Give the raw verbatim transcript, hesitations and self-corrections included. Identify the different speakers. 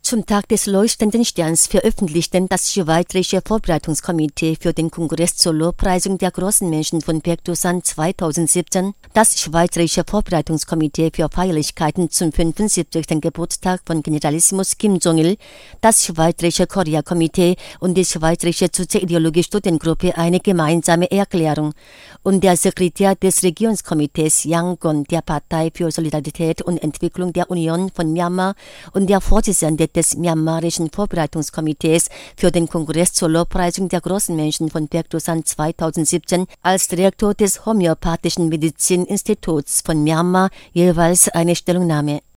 Speaker 1: Zum Tag des Leuchtenden Sterns veröffentlichten das Schweizerische Vorbereitungskomitee für den Kongress zur Lobpreisung der großen Menschen von Baekdusan zweitausendsiebzehn, das Schweizerische Vorbereitungskomitee für Feierlichkeiten zum fünfundsiebzigsten Geburtstag von Generalissimus Kim Jong-il, das Schweizerische Korea-Komitee und die Schweizerische Soziologie-Studiengruppe eine gemeinsame Erklärung und der Sekretär des Regierungskomitees Yang Gon der Partei für Solidarität und Entwicklung der Union von Myanmar und der Vorsitzende des Myanmarischen Vorbereitungskomitees für den Kongress zur Lobpreisung der großen Menschen von Baekdusan zweitausendsiebzehn als Direktor des Homöopathischen Medizininstituts von Myanmar jeweils eine Stellungnahme.